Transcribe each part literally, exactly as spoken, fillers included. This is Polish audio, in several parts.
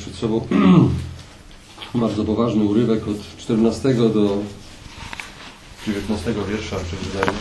przed sobą bardzo poważny urywek od czternastego do dziewiętnastego wiersza przeczytajmy.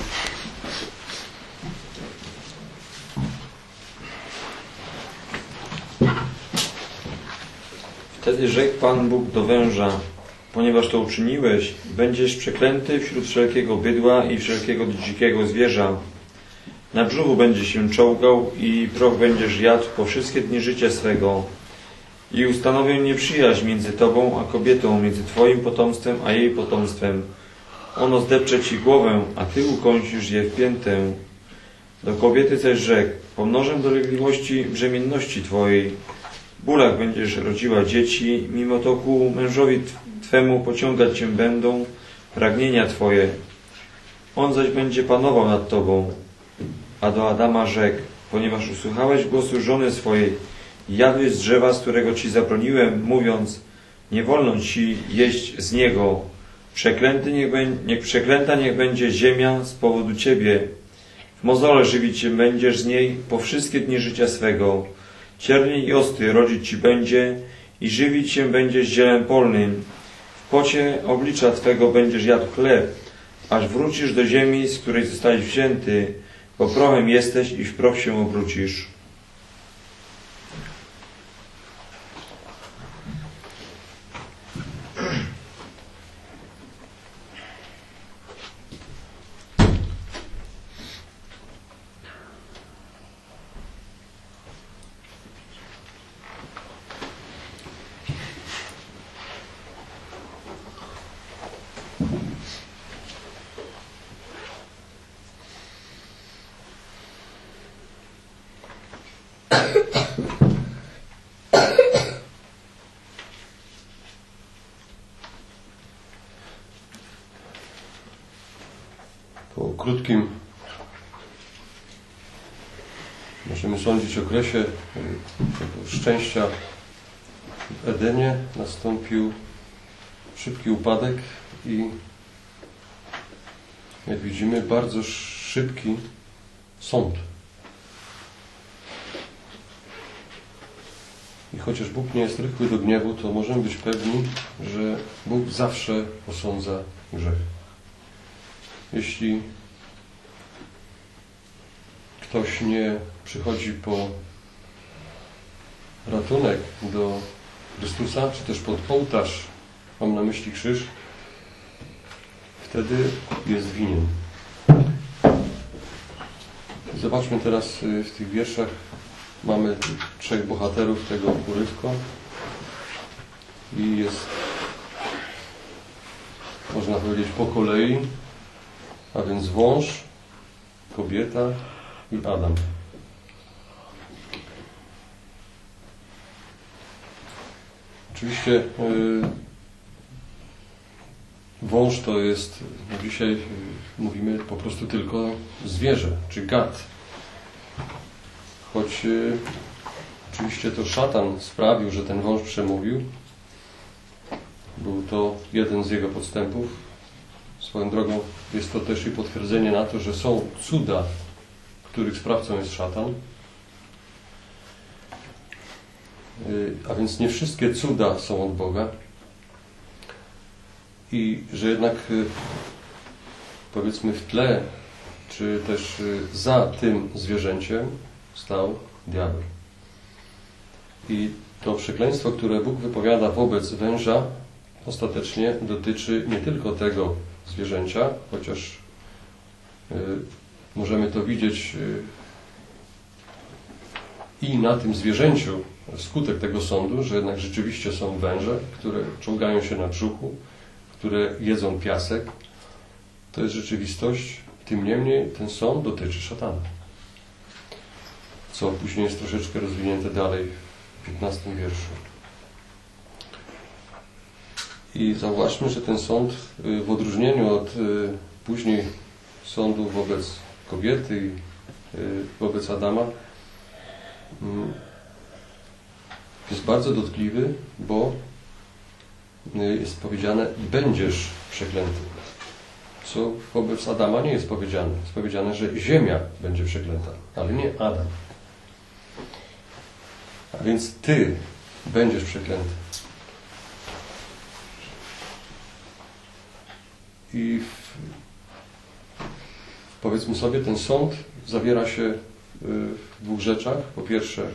Wtedy rzekł Pan Bóg do węża: ponieważ to uczyniłeś, będziesz przeklęty wśród wszelkiego bydła i wszelkiego dzikiego zwierza. Na brzuchu będziesz się czołgał i proch będziesz jadł po wszystkie dni życia swego. I ustanowię nieprzyjaźń między Tobą a kobietą, między Twoim potomstwem a jej potomstwem. Ono zdepcze Ci głowę, a Ty ukąsisz je w piętę. Do kobiety też rzekł: pomnożę dolegliwości brzemienności Twojej. W bólach będziesz rodziła dzieci, mimo to ku mężowi Twemu pociągać Cię będą pragnienia Twoje. On zaś będzie panował nad Tobą. A do Adama rzekł: ponieważ usłuchałeś głosu żony swojej i jadłeś z drzewa, z którego Ci zabroniłem, mówiąc: nie wolno Ci jeść z niego. Przeklęty niech, niech przeklęta niech będzie ziemia z powodu Ciebie. W mozole żywić się będziesz z niej po wszystkie dni życia swego. Ciernie i osty rodzić Ci będzie i żywić się będziesz zielem polnym. W pocie oblicza Twego będziesz jadł chleb, aż wrócisz do ziemi, z której zostałeś wzięty, bo prochem jesteś i w proch się obrócisz. Po krótkim, możemy sądzić, okresie szczęścia w Edenie nastąpił szybki upadek i, jak widzimy, bardzo szybki sąd. I chociaż Bóg nie jest rychły do gniewu, to możemy być pewni, że Bóg zawsze osądza grzech. Jeśli ktoś nie przychodzi po ratunek do Chrystusa, czy też pod ołtarz, mam na myśli krzyż, wtedy jest winien. Zobaczmy teraz w tych wierszach, mamy trzech bohaterów tego urywka i jest, można powiedzieć, po kolei, a więc wąż, kobieta i Adam. Oczywiście yy, wąż to jest, no dzisiaj yy, mówimy po prostu tylko zwierzę, czy gad. Choć yy, oczywiście to szatan sprawił, że ten wąż przemówił. Był to jeden z jego podstępów. Swoją drogą jest to też i potwierdzenie na to, że są cuda, których sprawcą jest szatan. A więc nie wszystkie cuda są od Boga. I że jednak, powiedzmy, w tle, czy też za tym zwierzęciem stał diabeł. I to przekleństwo, które Bóg wypowiada wobec węża, ostatecznie dotyczy nie tylko tego zwierzęcia, chociaż y, możemy to widzieć y, i na tym zwierzęciu skutek tego sądu, że jednak rzeczywiście są węże, które czołgają się na brzuchu, które jedzą piasek. To jest rzeczywistość. Tym niemniej ten sąd dotyczy szatana. Co później jest troszeczkę rozwinięte dalej w piętnastym wierszu. I zauważmy, że ten sąd, w odróżnieniu od później sądu wobec kobiety i wobec Adama, jest bardzo dotkliwy, bo jest powiedziane: będziesz przeklęty. Co wobec Adama nie jest powiedziane. Jest powiedziane, że ziemia będzie przeklęta, ale nie Adam. A więc ty będziesz przeklęty. I w, powiedzmy sobie, ten sąd zawiera się w dwóch rzeczach. Po pierwsze,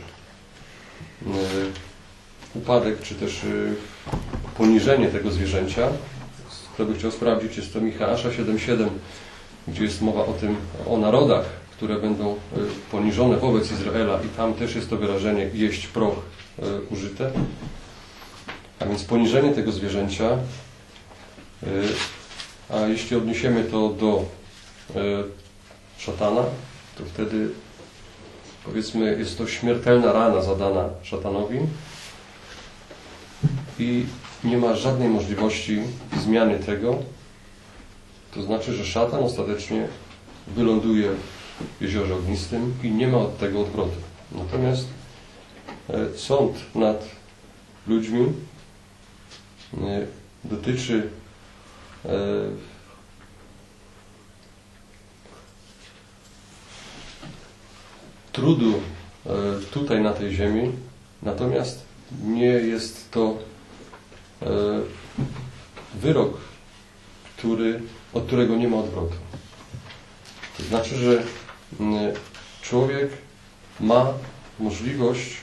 upadek, czy też poniżenie tego zwierzęcia. Kto by chciał sprawdzić, jest to Michała siedem siedem, gdzie jest mowa o tym, o narodach, które będą poniżone wobec Izraela, i tam też jest to wyrażenie jeść proch użyte. A więc poniżenie tego zwierzęcia. A jeśli odniesiemy to do szatana, to wtedy, powiedzmy, jest to śmiertelna rana zadana szatanowi i nie ma żadnej możliwości zmiany tego. To znaczy, że szatan ostatecznie wyląduje w jeziorze ognistym i nie ma od tego odwrotu. Natomiast sąd nad ludźmi dotyczy trudu tutaj na tej ziemi, natomiast nie jest to wyrok, który, od którego nie ma odwrotu. To znaczy, że człowiek ma możliwość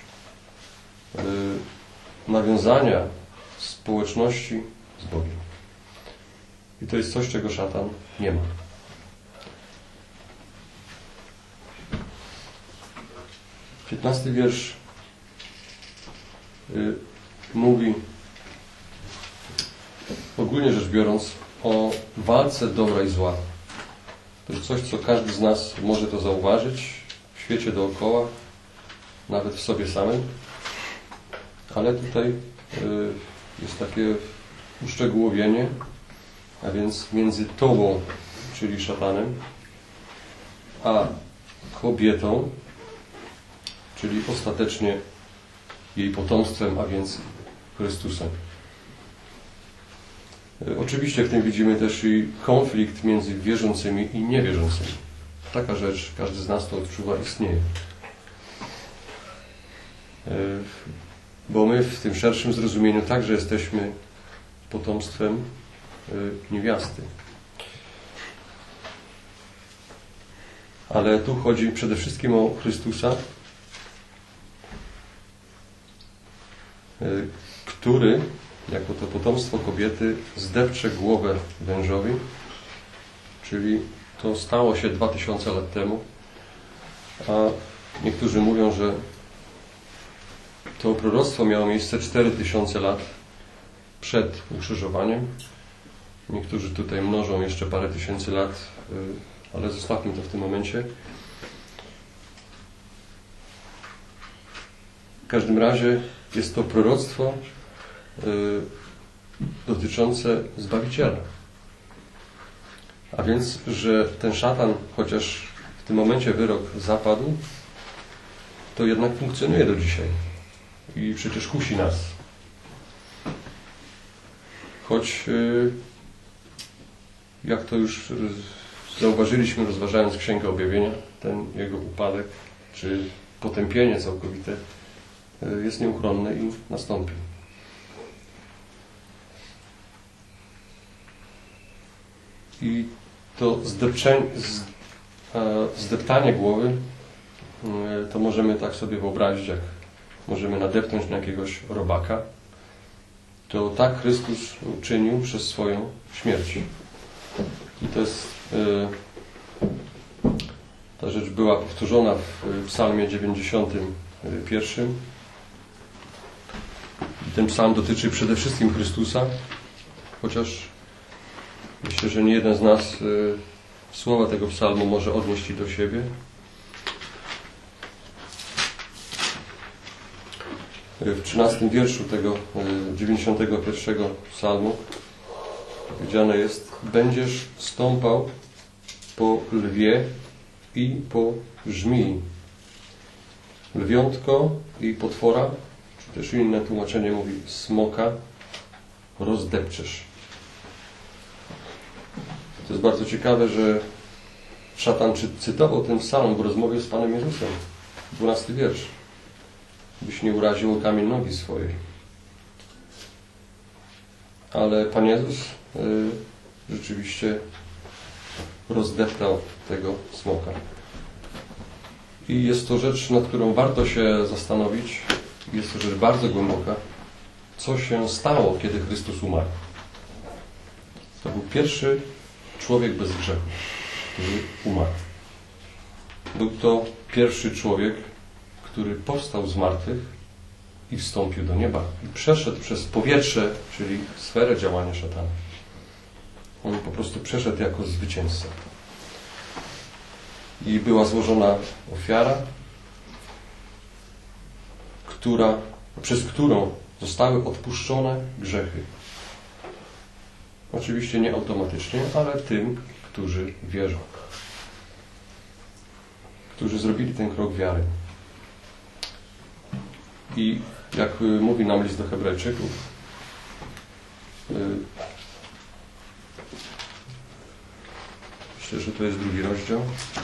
nawiązania społeczności z Bogiem. I to jest coś, czego szatan nie ma. piętnasty wiersz y, mówi, ogólnie rzecz biorąc, o walce dobra i zła. To jest coś, co każdy z nas może to zauważyć w świecie dookoła, nawet w sobie samym. Ale tutaj y, jest takie uszczegółowienie, a więc między tobą, czyli szatanem, a kobietą, czyli ostatecznie jej potomstwem, a więc Chrystusem. Oczywiście w tym widzimy też i konflikt między wierzącymi i niewierzącymi. Taka rzecz, każdy z nas to odczuwa, istnieje. Bo my w tym szerszym zrozumieniu także jesteśmy potomstwem niewiasty. Ale tu chodzi przede wszystkim o Chrystusa, który, jako to potomstwo kobiety, zdepcze głowę wężowi, czyli to stało się dwa tysiące lat temu, a niektórzy mówią, że to proroctwo miało miejsce cztery tysiące lat przed ukrzyżowaniem. Niektórzy tutaj mnożą jeszcze parę tysięcy lat, ale zostawmy to w tym momencie. W każdym razie jest to proroctwo y, dotyczące Zbawiciela. A więc, że ten szatan, chociaż w tym momencie wyrok zapadł, to jednak funkcjonuje do dzisiaj. I przecież kusi nas. Choć, y, jak to już zauważyliśmy, rozważając Księgę Objawienia, ten jego upadek, czy potępienie całkowite jest nieuchronne i nastąpi. I to zdepczenie, zdeptanie głowy, to możemy tak sobie wyobrazić, jak możemy nadepnąć na jakiegoś robaka. To tak Chrystus uczynił przez swoją śmierć. I to jest, ta rzecz była powtórzona w psalmie dziewięćdziesiątym pierwszym. Ten psalm dotyczy przede wszystkim Chrystusa, chociaż myślę, że nie jeden z nas y, słowa tego psalmu może odnieść i do siebie. W trzynastym wierszu tego y, dziewięćdziesiątego pierwszego psalmu powiedziane jest: będziesz stąpał po lwie i po żmii. Lwiątko i potwora, czy też inne tłumaczenie mówi smoka, rozdepczesz. To jest bardzo ciekawe, że szatan cytował ten psalm w rozmowie z Panem Jezusem. dwunasty wiersz. byś nie uraził o kamień nogi swojej. Ale Pan Jezus y, rzeczywiście rozdeptał tego smoka. I jest to rzecz, nad którą warto się zastanowić. Jest to rzecz bardzo głęboka. Co się stało, kiedy Chrystus umarł? To był pierwszy człowiek bez grzechu, który umarł. Był to pierwszy człowiek, który powstał z martwych i wstąpił do nieba. I przeszedł przez powietrze, czyli sferę działania szatana. On po prostu przeszedł jako zwycięzca. I była złożona ofiara, która, przez którą zostały odpuszczone grzechy. Oczywiście nie automatycznie, ale tym, którzy wierzą. Którzy zrobili ten krok wiary. I jak mówi nam list do Hebrajczyków, myślę, że to jest drugi rozdział.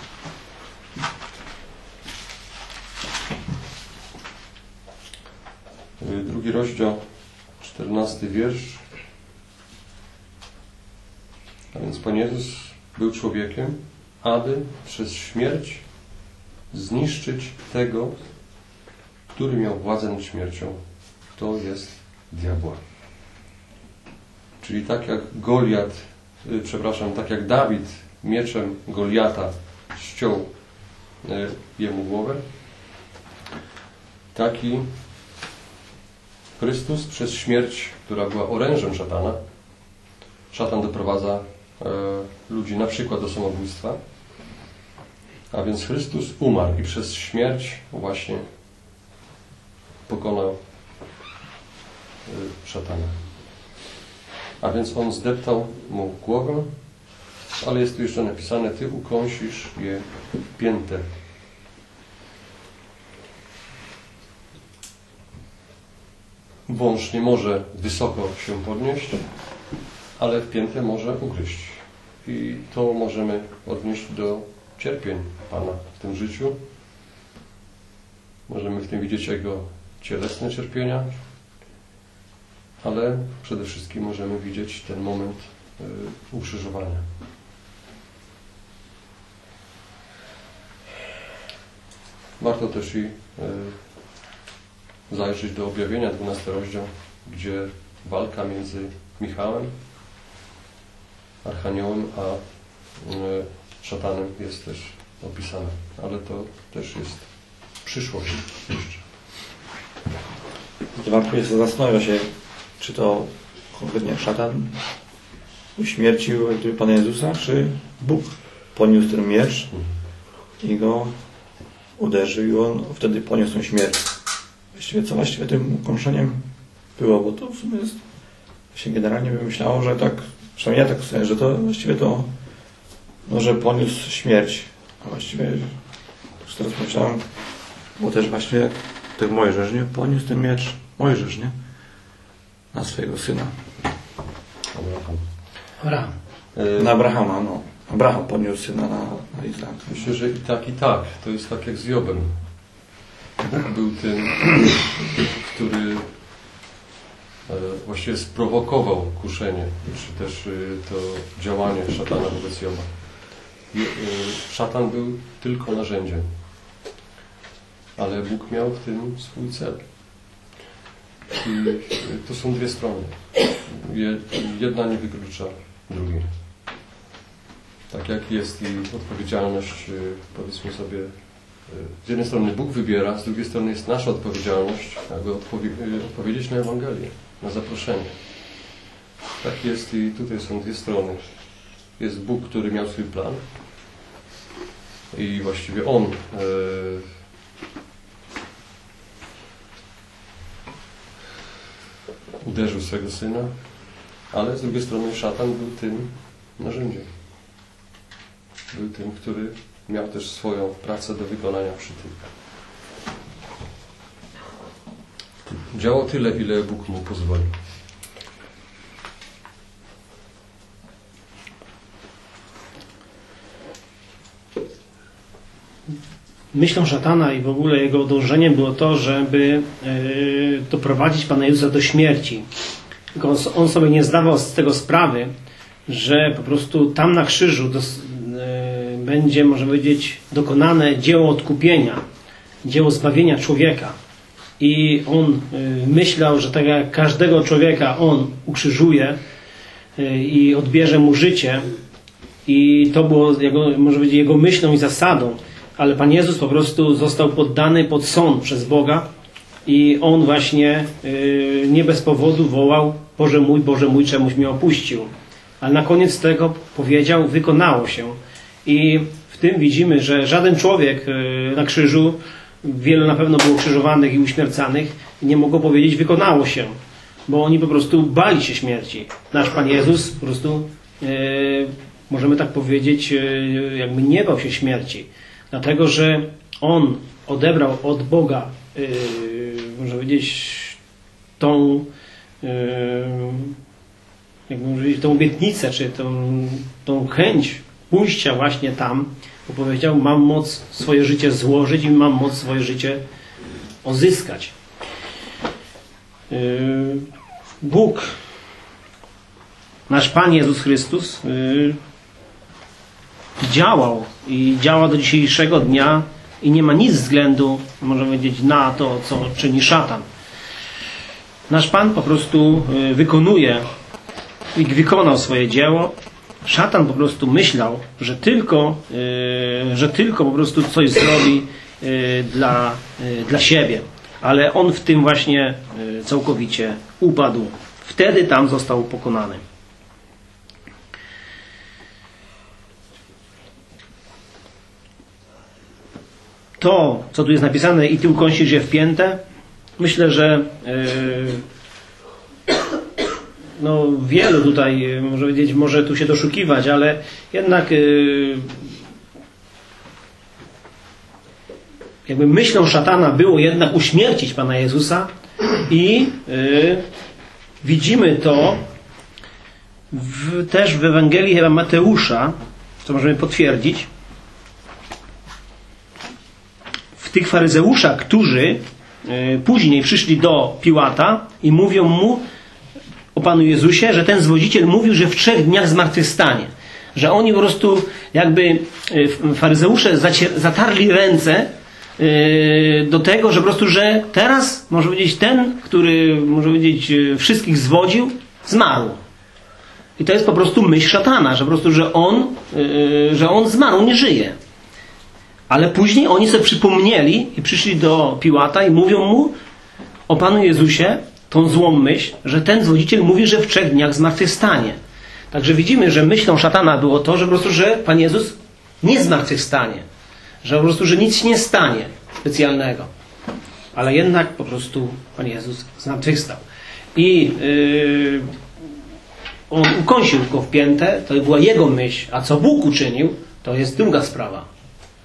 Drugi rozdział, czternasty wiersz. A więc Pan Jezus był człowiekiem, aby przez śmierć zniszczyć tego, który miał władzę nad śmiercią. To jest diabła. Czyli tak jak Goliat, yy, przepraszam, tak jak Dawid mieczem Goliata ściął yy, jemu głowę, taki Chrystus przez śmierć, która była orężem szatana, szatan doprowadza yy, ludzi na przykład do samobójstwa, a więc Chrystus umarł i przez śmierć właśnie pokonał szatana. A więc on zdeptał mu głowę, ale jest tu jeszcze napisane: Ty ukąsisz je piętę. Wąż nie może wysoko się podnieść, ale w piętę może ugryźć. I to możemy odnieść do cierpień Pana w tym życiu. Możemy w tym widzieć Jego cielesne cierpienia, ale przede wszystkim możemy widzieć ten moment y, ukrzyżowania. Warto też i y, zajrzeć do Objawienia, dwunasty rozdział, gdzie walka między Michałem, Archaniołem, a y, szatanem jest też opisana. Ale to też jest przyszłość jeszcze. Warto jest zastanowić się, czy to konkretnie szatan uśmiercił Pana Jezusa, czy Bóg poniósł ten miecz i go uderzył i on wtedy poniósł tę śmierć. Właściwie co właściwie tym ukąszeniem było, bo to w sumie jest, się generalnie by myślało, że tak, przynajmniej ja tak sobie, że to właściwie to no, że poniósł śmierć. A właściwie już teraz myślałem, bo też właśnie tak Mojżesz, nie? Poniósł ten miecz Mojżesz, nie? Na swojego syna. Abraham. Abraham. Na Abrahama, no. Abraham poniósł syna na, na Izrael. Myślę, że i tak, i tak. To jest tak jak z Jobem. Bóg był tym, który właściwie sprowokował kuszenie, czy też to działanie szatana wobec Joba. Szatan był tylko narzędziem, ale Bóg miał w tym swój cel. I to są dwie strony. Jedna nie wyklucza drugiej. Tak jak jest i odpowiedzialność, powiedzmy sobie, z jednej strony Bóg wybiera, z drugiej strony jest nasza odpowiedzialność, aby odpowie- odpowiedzieć na Ewangelię, na zaproszenie. Tak jest i tutaj są dwie strony. Jest Bóg, który miał swój plan i właściwie On e, uderzył swego Syna, ale z drugiej strony szatan był tym narzędziem. Był tym, który miał też swoją pracę do wykonania przy tym. Działał tyle, ile Bóg mu pozwolił. myślą szatana i w ogóle jego dążeniem było to, żeby yy, doprowadzić Pana Jezusa do śmierci. Tylko on, on sobie nie zdawał z tego sprawy, że po prostu tam na krzyżu dos, yy, będzie, można powiedzieć, dokonane dzieło odkupienia, dzieło zbawienia człowieka. I on yy, myślał, że tak jak każdego człowieka on ukrzyżuje yy, i odbierze mu życie, i to było jego, może powiedzieć, jego myślą i zasadą, ale Pan Jezus po prostu został poddany pod sąd przez Boga i on właśnie yy, nie bez powodu wołał: Boże mój, Boże mój, czemuś mnie opuścił. Ale na koniec tego powiedział: wykonało się. I w tym widzimy, że żaden człowiek yy, na krzyżu, wielu na pewno było krzyżowanych i uśmiercanych, nie mogło powiedzieć: wykonało się, bo oni po prostu bali się śmierci. Nasz Pan Jezus po prostu yy, możemy tak powiedzieć, yy, jakby nie bał się śmierci. Dlatego, że On odebrał od Boga, yy, można powiedzieć, tą, yy, jak można powiedzieć, tą obietnicę, czy tą, tą chęć pójścia właśnie tam, bo powiedział: mam moc swoje życie złożyć i mam moc swoje życie odzyskać. Yy, Bóg, nasz Pan Jezus Chrystus, yy, działał i działa do dzisiejszego dnia i nie ma nic względu, można powiedzieć, na to, co czyni szatan. Nasz Pan po prostu wykonuje i wykonał swoje dzieło. Szatan po prostu myślał, że tylko, że tylko po prostu coś zrobi dla, dla siebie. Ale on w tym właśnie całkowicie upadł. Wtedy tam został pokonany. To, co tu jest napisane: i ty ukąsisz je w piętę, myślę, że yy, no, wielu tutaj, może powiedzieć, może tu się doszukiwać, ale jednak yy, jakby myślą szatana było jednak uśmiercić Pana Jezusa i yy, widzimy to w, też w Ewangelii chyba Mateusza, co możemy potwierdzić. Tych faryzeuszach, którzy y, później przyszli do Piłata i mówią mu o Panu Jezusie, że ten zwodziciel mówił, że w trzech dniach zmartwychwstanie. Że oni po prostu jakby y, faryzeusze zacier, zatarli ręce y, do tego, że po prostu, że teraz, może powiedzieć, ten, który, może powiedzieć, y, wszystkich zwodził, zmarł. I to jest po prostu myśl szatana, że po prostu, że on, y, że on zmarł, nie żyje. Ale później oni sobie przypomnieli i przyszli do Piłata i mówią mu o Panu Jezusie tą złą myśl, że ten zwodziciel mówi, że w trzech dniach zmartwychwstanie. Także widzimy, że myślą szatana było to, że po prostu, że Pan Jezus nie zmartwychwstanie. Że po prostu, że nic się nie stanie specjalnego. Ale jednak po prostu Pan Jezus zmartwychwstał. I yy, on ukąsił go w piętę, to była jego myśl, a co Bóg uczynił, to jest druga sprawa.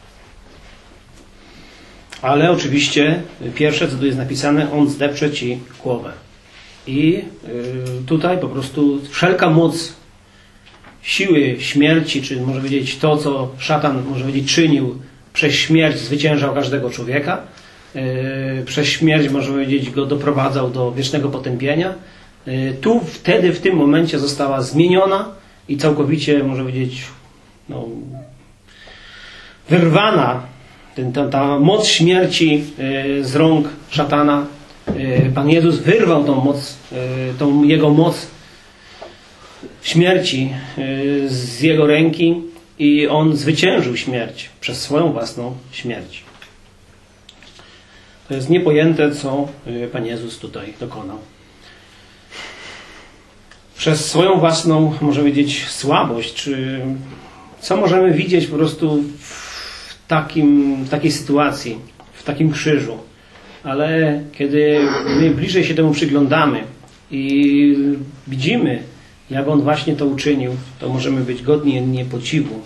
Ale oczywiście pierwsze, co tu jest napisane: on zdepcze ci głowę. I yy, tutaj po prostu wszelka moc siły śmierci, czy może powiedzieć to, co szatan, może powiedzieć, czynił, przez śmierć zwyciężał każdego człowieka. Yy, przez śmierć, może powiedzieć, go doprowadzał do wiecznego potępienia. Yy, tu wtedy, w tym momencie została zmieniona i całkowicie, może powiedzieć, no, wyrwana Ten, ta, ta moc śmierci y, z rąk szatana. Y, Pan Jezus wyrwał tą moc, y, tą jego moc śmierci y, z jego ręki i on zwyciężył śmierć przez swoją własną śmierć. To jest niepojęte, co y, Pan Jezus tutaj dokonał. Przez swoją własną, może powiedzieć, słabość, czy co możemy widzieć po prostu w, takim, w takiej sytuacji, w takim krzyżu. Ale kiedy my bliżej się temu przyglądamy i widzimy, jak On właśnie to uczynił, to możemy być godni nie podziwu.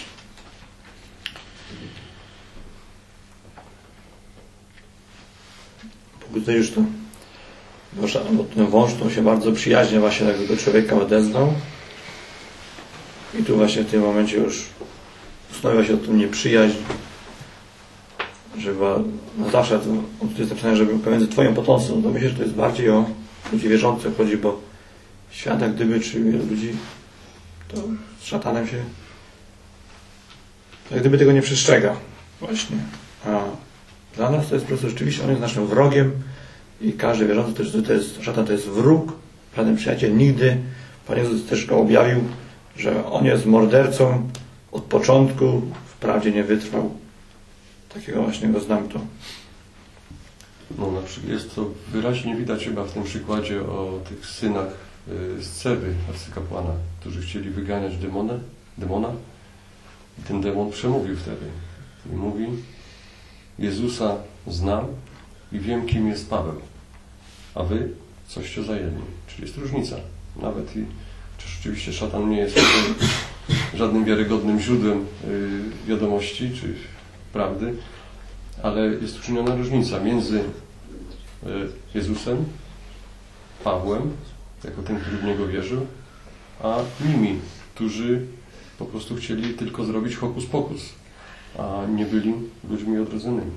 Bóg to już to, bo ten wąż to się bardzo przyjaźnie właśnie tak do człowieka odezwał. I tu właśnie w tym momencie już ustanawia się o tą nieprzyjaźń. że była na zawsze, to, to jest napisane, że pomiędzy Twoją potomstwem, no to myślę, że to jest bardziej o ludzi wierzących chodzi, bo świat jak gdyby, czy wielu ludzi, to z szatanem się to jak gdyby tego nie przestrzega właśnie. A dla nas to jest po prostu rzeczywiście, on jest naszym wrogiem i każdy wierzący też, że to jest, szatan to jest wróg, żaden przyjaciel nigdy. Pan Jezus też go objawił, że on jest mordercą od początku, wprawdzie nie wytrwał. Takiego właśnie go znam to. No, na przykład jest to wyraźnie widać chyba w tym przykładzie o tych synach z Cewy, arcykapłana, którzy chcieli wyganiać demona, demona i ten demon przemówił wtedy. I mówi: Jezusa znam i wiem, kim jest Paweł, a wy coście zajęli. Czyli jest różnica. Nawet i czy rzeczywiście szatan nie jest żadnym wiarygodnym źródłem wiadomości czy prawdy, ale jest uczyniona różnica między Jezusem, Pawłem, jako ten, który w Niego wierzył, a nimi, którzy po prostu chcieli tylko zrobić hokus pokus, a nie byli ludźmi odrodzonymi.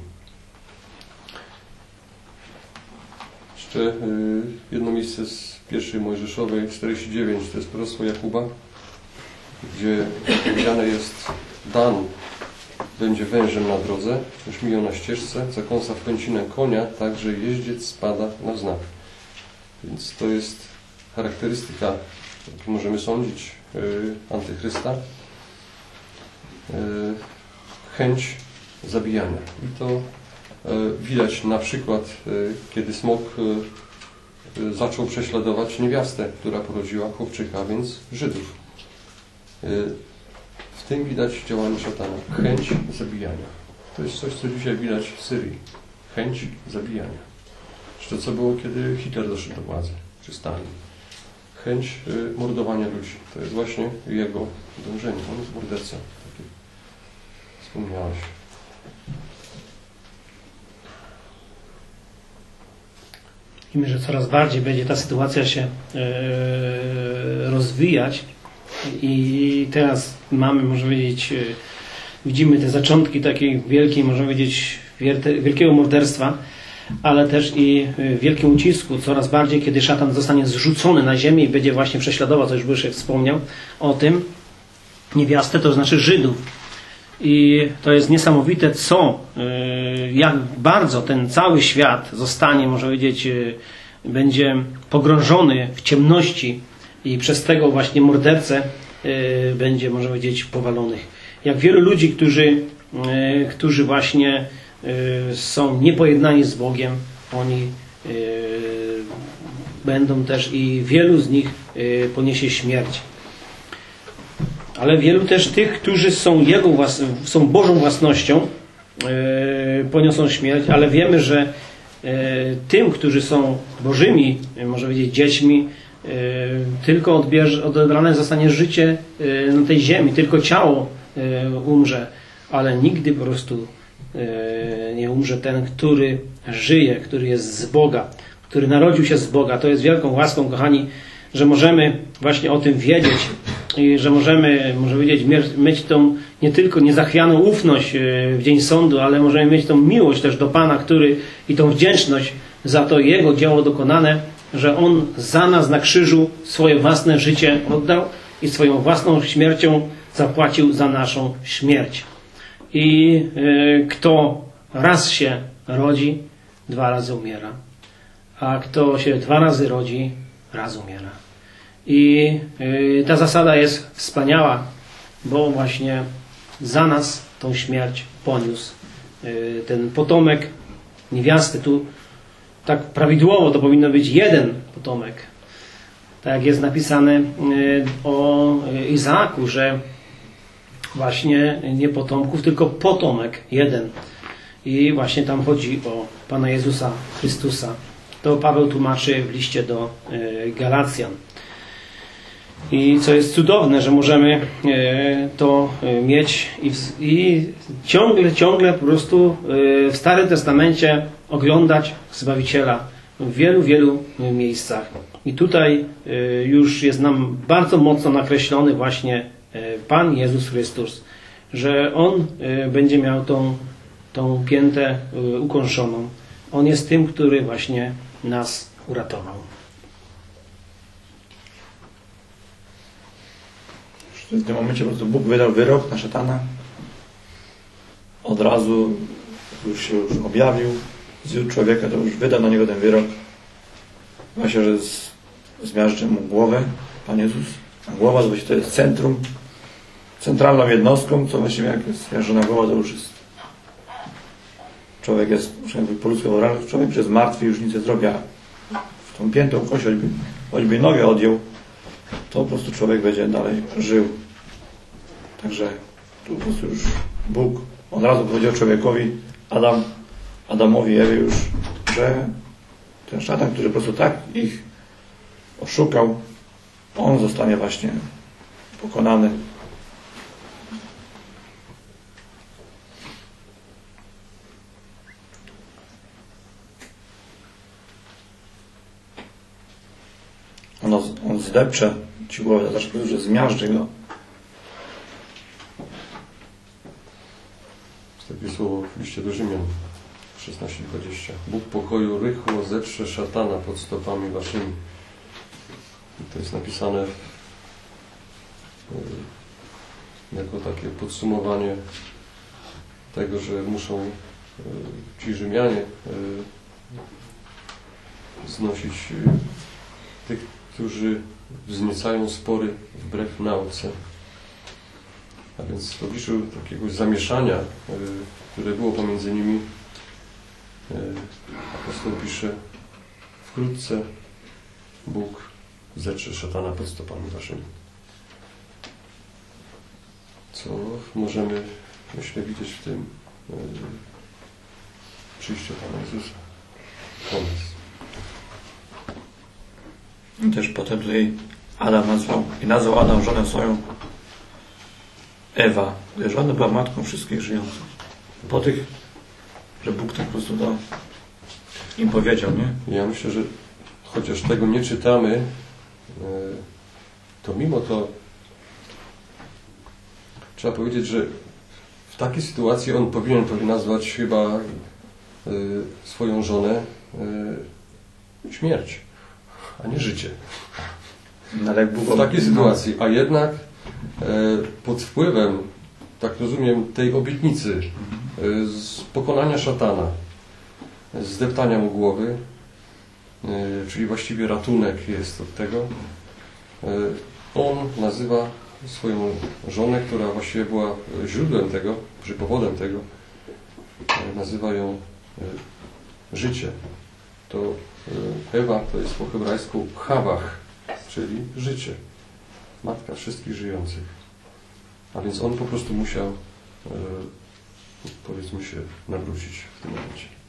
Jeszcze jedno miejsce z pierwszej Mojżeszowej, czterdzieści dziewięć, to jest proroctwo Jakuba, gdzie powiedziane jest: Dan będzie wężem na drodze, już miją na ścieżce, zakąsa w kącinę konia, tak że jeździec spada na znak. Więc to jest charakterystyka, jak możemy sądzić, yy, antychrysta. Yy, chęć zabijania. I to yy, widać na przykład, yy, kiedy smok yy, zaczął prześladować niewiastę, która porodziła chłopczyka, a więc Żydów. Yy, W tym widać działanie szatana. Chęć zabijania. To jest coś, co dzisiaj widać w Syrii. Chęć zabijania. Czy to co było, kiedy Hitler doszedł do władzy? Czy Stalin? Chęć y, mordowania ludzi. To jest właśnie jego dążenie. On jest mordercą. Tak jak wspomniałeś. Widzimy, że coraz bardziej będzie ta sytuacja się yy, rozwijać. I teraz mamy, można powiedzieć, widzimy te zaczątki takiej wielkiej, można powiedzieć, wielkiego morderstwa, ale też i wielkim ucisku, coraz bardziej, kiedy szatan zostanie zrzucony na ziemię i będzie właśnie prześladował, co już Byszek wspomniał o tym, niewiastę, to znaczy Żydów. I to jest niesamowite, co, jak bardzo ten cały świat zostanie, można powiedzieć, będzie pogrążony w ciemności i przez tego właśnie mordercę y, będzie, można powiedzieć, powalonych. Jak wielu ludzi, którzy, y, którzy właśnie y, są niepojednani z Bogiem, oni y, będą też i wielu z nich y, poniesie śmierć. Ale wielu też tych, którzy są Jego włas- są Bożą własnością, y, poniosą śmierć, ale wiemy, że y, tym, którzy są Bożymi, y, można powiedzieć, dziećmi, tylko odbierze, odebrane zostanie życie na tej ziemi, tylko ciało umrze, ale nigdy po prostu nie umrze ten, który żyje, który jest z Boga, który narodził się z Boga. To jest wielką łaską, kochani, że możemy właśnie o tym wiedzieć i że możemy, może powiedzieć, mieć tą nie tylko niezachwianą ufność w dzień sądu, ale możemy mieć tą miłość też do Pana, który i tą wdzięczność za to Jego dzieło dokonane, że On za nas na krzyżu swoje własne życie oddał i swoją własną śmiercią zapłacił za naszą śmierć. I y, kto raz się rodzi, dwa razy umiera. A kto się dwa razy rodzi, raz umiera. I y, ta zasada jest wspaniała, bo właśnie za nas tą śmierć poniósł y, ten potomek niewiasty. Tu tak prawidłowo to powinno być jeden potomek. Tak jak jest napisane o Izaaku, że właśnie nie potomków, tylko potomek jeden. I właśnie tam chodzi o Pana Jezusa Chrystusa. To Paweł tłumaczy w liście do Galacjan. I co jest cudowne, że możemy to mieć i, i ciągle, ciągle po prostu w Starym Testamencie oglądać Zbawiciela w wielu, wielu miejscach. I tutaj już jest nam bardzo mocno nakreślony właśnie Pan Jezus Chrystus, że On będzie miał tą tą piętę y, ukąszoną. On jest tym, który właśnie nas uratował. W tym momencie po prostu Bóg wydał wyrok na szatana. Od razu już się już objawił, zwiódł człowieka, to już wydał na niego ten wyrok. Właśnie, że z, zmiażdży mu głowę Pan Jezus. A głowa to właściwie to jest centrum, centralną jednostką, co właściwie jak jest zmiażdżona głowa, to już jest człowiek jest, jakby po ludzku człowiek już jest martwy, już nic nie zrobi, a w tą piętą kość, choćby, choćby nogę odjął, to po prostu człowiek będzie dalej żył. Także tu po prostu już Bóg od razu powiedział człowiekowi, Adam, Adamowi i Ewie już, że ten szatan, który po prostu tak ich oszukał, on zostanie właśnie pokonany. On, on zdepcze ci głowę, znaczy powiedział, że zmiażdży go. Jest takie słowo w liście do Rzymian szesnaście dwadzieścia. Bóg pokoju rychło zetrze szatana pod stopami waszymi. I to jest napisane jako takie podsumowanie tego, że muszą ci Rzymianie znosić tych, którzy wzniecają spory wbrew nauce. A więc w obliczu takiego zamieszania, które było pomiędzy nimi, apostoł pisze: wkrótce Bóg zetrze szatana pod stopami waszymi. Co możemy, myślę, widzieć w tym przyjściu Pana Jezusa. Koniec. I też potem tutaj Adam nazwał, i nazwał Adam żonę swoją Ewa, gdyż ona była matką wszystkich żyjących. Po tych, że Bóg tak po prostu to im powiedział, nie? Ja myślę, że chociaż tego nie czytamy, to mimo to trzeba powiedzieć, że w takiej sytuacji on powinien to nazwać chyba swoją żonę śmierć, a nie życie. No, ale jak Bóg W takiej sytuacji, a jednak pod wpływem, tak rozumiem, tej obietnicy z pokonania szatana, zdeptania mu głowy, czyli właściwie ratunek jest od tego, on nazywa swoją żonę, która właściwie była źródłem tego, czy powodem tego, nazywa ją życie. To Ewa to jest po hebrajsku chawach, czyli życie. Matka wszystkich żyjących. A więc on po prostu musiał, powiedzmy się, nawrócić w tym momencie.